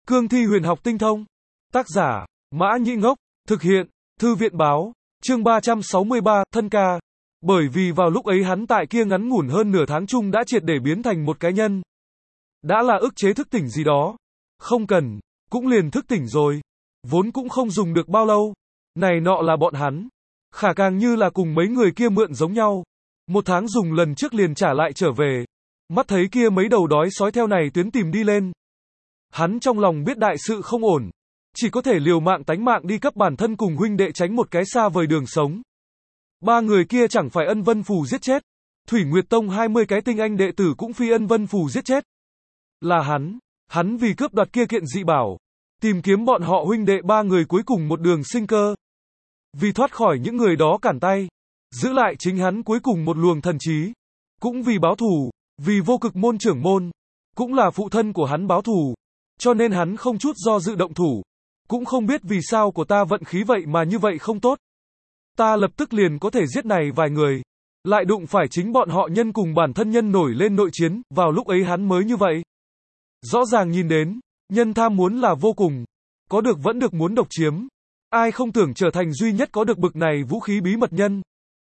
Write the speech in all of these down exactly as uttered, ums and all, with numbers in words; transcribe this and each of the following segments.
Cương thi huyền học tinh thông. Tác giả, Mã Nhĩ Ngốc. Thực hiện, Thư viện báo. Chương ba trăm sáu mươi ba, thân ca. Bởi vì vào lúc ấy hắn tại kia ngắn ngủn hơn nửa tháng chung đã triệt để biến thành một cái nhân. Đã là ức chế thức tỉnh gì đó. Không cần, cũng liền thức tỉnh rồi. Vốn cũng không dùng được bao lâu. Này nọ là bọn hắn. Khả càng như là cùng mấy người kia mượn giống nhau. Một tháng dùng lần trước liền trả lại trở về. Mắt thấy kia mấy đầu đói sói theo này tuyến tìm đi lên. Hắn trong lòng biết đại sự không ổn. Chỉ có thể liều mạng tánh mạng đi cấp bản thân cùng huynh đệ tránh một cái xa vời đường sống. Ba người kia chẳng phải Ân Vân Phù giết chết. Thủy Nguyệt Tông hai mươi cái tinh anh đệ tử cũng phi Ân Vân Phù giết chết. Là hắn. Hắn vì cướp đoạt kia kiện dị bảo. Tìm kiếm bọn họ huynh đệ ba người cuối cùng một đường sinh cơ. Vì thoát khỏi những người đó cản tay. Giữ lại chính hắn cuối cùng một luồng thần trí. Cũng vì báo thù. Vì vô cực môn trưởng môn. Cũng là phụ thân của hắn báo thù. Cho nên hắn không chút do dự động thủ. Cũng không biết vì sao của ta vận khí vậy mà như vậy không tốt. Ta lập tức liền có thể giết này vài người. Lại đụng phải chính bọn họ nhân cùng bản thân nhân nổi lên nội chiến. Vào lúc ấy hắn mới như vậy. Rõ ràng nhìn đến. Nhân tham muốn là vô cùng. Có được vẫn được muốn độc chiếm. Ai không tưởng trở thành duy nhất có được bực này vũ khí bí mật nhân.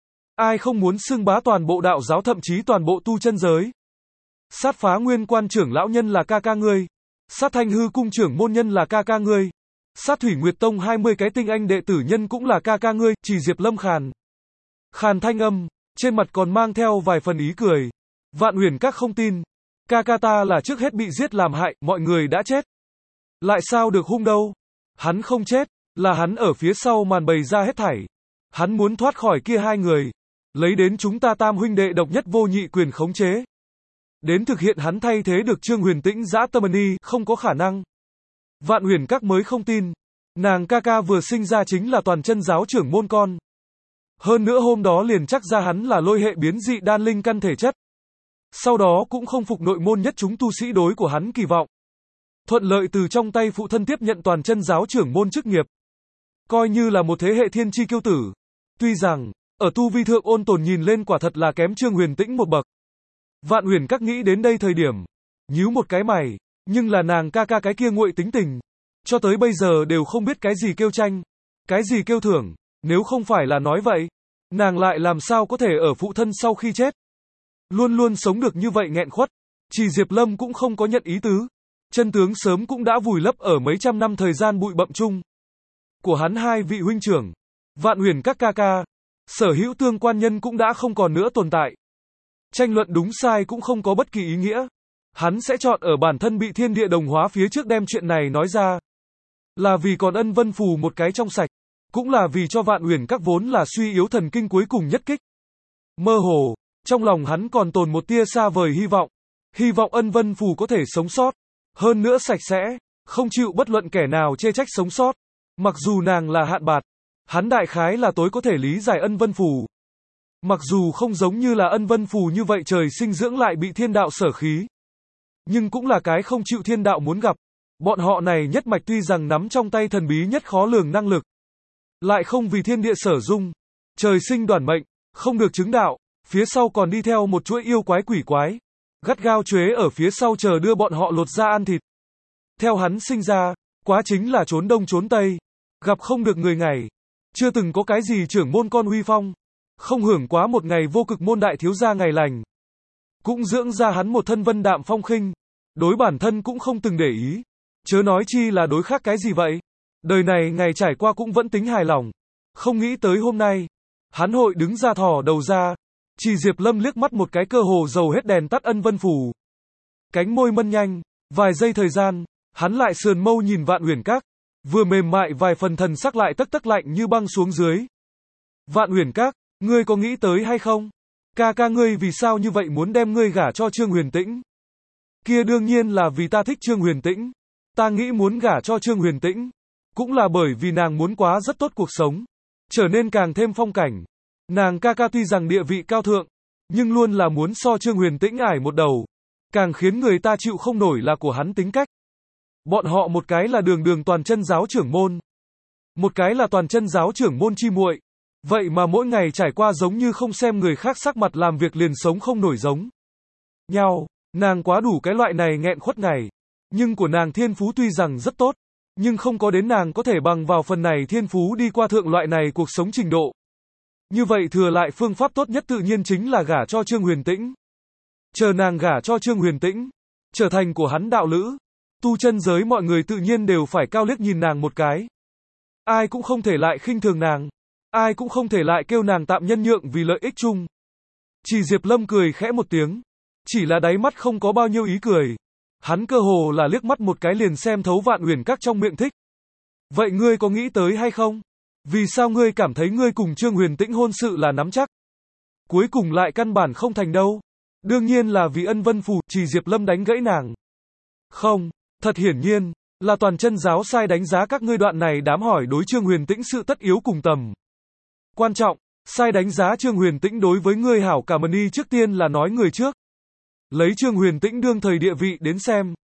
Ai không muốn xưng bá toàn bộ đạo giáo thậm chí toàn bộ tu chân giới. Sát phá nguyên quan trưởng lão nhân là ca ca ngươi. Sát thanh hư cung trưởng môn nhân là ca ca ngươi. Sát thủy nguyệt tông hai mươi cái tinh anh đệ tử nhân cũng là ca ca ngươi. Chỉ Diệp Lâm khàn. Khàn thanh âm. Trên mặt còn mang theo vài phần ý cười. Vạn huyền các không tin. Ca ca ta là trước hết bị giết làm hại. Mọi người đã chết. Lại sao được hung đâu. Hắn không chết. Là hắn ở phía sau màn bày ra hết thảy. Hắn muốn thoát khỏi kia hai người. Lấy đến chúng ta tam huynh đệ độc nhất vô nhị quyền khống chế. Đến thực hiện hắn thay thế được Trương Huyền Tĩnh dã tâm ni, không có khả năng. Vạn huyền các mới không tin. Nàng ca ca vừa sinh ra chính là toàn chân giáo trưởng môn con. Hơn nữa hôm đó liền chắc ra hắn là lôi hệ biến dị đan linh căn thể chất. Sau đó cũng không phục nội môn nhất chúng tu sĩ đối của hắn kỳ vọng. Thuận lợi từ trong tay phụ thân tiếp nhận toàn chân giáo trưởng môn chức nghiệp. Coi như là một thế hệ thiên chi kiêu tử. Tuy rằng, ở tu vi thượng ôn tồn nhìn lên quả thật là kém Trương Huyền Tĩnh một bậc. Vạn huyền các nghĩ đến đây thời điểm. Nhíu một cái mày. Nhưng là nàng ca ca cái kia nguội tính tình. Cho tới bây giờ đều không biết cái gì kêu tranh. Cái gì kêu thưởng. Nếu không phải là nói vậy. Nàng lại làm sao có thể ở phụ thân sau khi chết. Luôn luôn sống được như vậy nghẹn khuất. Chỉ Diệp Lâm cũng không có nhận ý tứ. Chân tướng sớm cũng đã vùi lấp ở mấy trăm năm thời gian bụi bặm chung. Của hắn hai vị huynh trưởng. Vạn huyền các ca ca. Sở hữu tương quan nhân cũng đã không còn nữa tồn tại. Tranh luận đúng sai cũng không có bất kỳ ý nghĩa. Hắn sẽ chọn ở bản thân bị thiên địa đồng hóa phía trước đem chuyện này nói ra. Là vì còn Ân Vân Phù một cái trong sạch. Cũng là vì cho vạn huyền các vốn là suy yếu thần kinh cuối cùng nhất kích. Mơ hồ, trong lòng hắn còn tồn một tia xa vời hy vọng. Hy vọng Ân Vân Phù có thể sống sót. Hơn nữa sạch sẽ. Không chịu bất luận kẻ nào chê trách sống sót. Mặc dù nàng là hạn bạt. Hắn đại khái là tối có thể lý giải Ân Vân Phù. Mặc dù không giống như là Ân Vân Phù như vậy trời sinh dưỡng lại bị thiên đạo sở khí. Nhưng cũng là cái không chịu thiên đạo muốn gặp. Bọn họ này nhất mạch tuy rằng nắm trong tay thần bí nhất khó lường năng lực. Lại không vì thiên địa sở dung. Trời sinh đoản mệnh, không được chứng đạo. Phía sau còn đi theo một chuỗi yêu quái quỷ quái. Gắt gao chuế ở phía sau chờ đưa bọn họ lột ra ăn thịt. Theo hắn sinh ra, quá chính là trốn đông trốn tây. Gặp không được người ngày. Chưa từng có cái gì trưởng môn con huy phong. Không hưởng quá một ngày vô cực môn đại thiếu gia ngày lành. Cũng dưỡng ra hắn một thân vân đạm phong khinh. Đối bản thân cũng không từng để ý. Chớ nói chi là đối khác cái gì vậy. Đời này ngày trải qua cũng vẫn tính hài lòng. Không nghĩ tới hôm nay. Hắn hội đứng ra thò đầu ra. Chỉ Diệp Lâm liếc mắt một cái cơ hồ dầu hết đèn tắt Ân Vân Phù. Cánh môi mân nhanh. Vài giây thời gian. Hắn lại sườn mâu nhìn vạn huyền các. Vừa mềm mại vài phần thần sắc lại tấc tấc lạnh như băng xuống dưới. Vạn huyền các. Ngươi có nghĩ tới hay không? Ca ca ngươi vì sao như vậy muốn đem ngươi gả cho Trương Huyền Tĩnh? Kia đương nhiên là vì ta thích Trương Huyền Tĩnh. Ta nghĩ muốn gả cho Trương Huyền Tĩnh. Cũng là bởi vì nàng muốn quá rất tốt cuộc sống. Trở nên càng thêm phong cảnh. Nàng ca ca tuy rằng địa vị cao thượng. Nhưng luôn là muốn so Trương Huyền Tĩnh ải một đầu. Càng khiến người ta chịu không nổi là của hắn tính cách. Bọn họ một cái là đường đường toàn chân giáo trưởng môn. Một cái là toàn chân giáo trưởng môn chi muội. Vậy mà mỗi ngày trải qua giống như không xem người khác sắc mặt làm việc liền sống không nổi giống nhau. Nàng quá đủ cái loại này nghẹn khuất ngày. Nhưng của nàng thiên phú tuy rằng rất tốt, nhưng không có đến nàng có thể bằng vào phần này thiên phú đi qua thượng loại này cuộc sống trình độ. Như vậy thừa lại phương pháp tốt nhất tự nhiên chính là gả cho Trương Huyền Tĩnh. Chờ nàng gả cho Trương Huyền Tĩnh, trở thành của hắn đạo lữ, tu chân giới mọi người tự nhiên đều phải cao liếc nhìn nàng một cái. Ai cũng không thể lại khinh thường nàng, ai cũng không thể lại kêu nàng tạm nhân nhượng vì lợi ích chung. Chỉ Diệp Lâm cười khẽ một tiếng, chỉ là đáy mắt không có bao nhiêu ý cười. Hắn cơ hồ là liếc mắt một cái liền xem thấu Vạn Uyển Các trong miệng thích. Vậy ngươi có nghĩ tới hay không? Vì sao ngươi cảm thấy ngươi cùng Trương Huyền Tĩnh hôn sự là nắm chắc? Cuối cùng lại căn bản không thành đâu. Đương nhiên là vì ân vân phù, Chỉ Diệp Lâm đánh gãy nàng. Không, thật hiển nhiên, là toàn chân giáo sai đánh giá các ngươi đoạn này đám hỏi đối Trương Huyền Tĩnh sự tất yếu cùng tầm. Quan trọng, sai đánh giá Trương Huyền Tĩnh đối với ngươi hảo cảm ơn y trước tiên là nói người trước. Lấy Trương Huyền Tĩnh đương thời địa vị đến xem,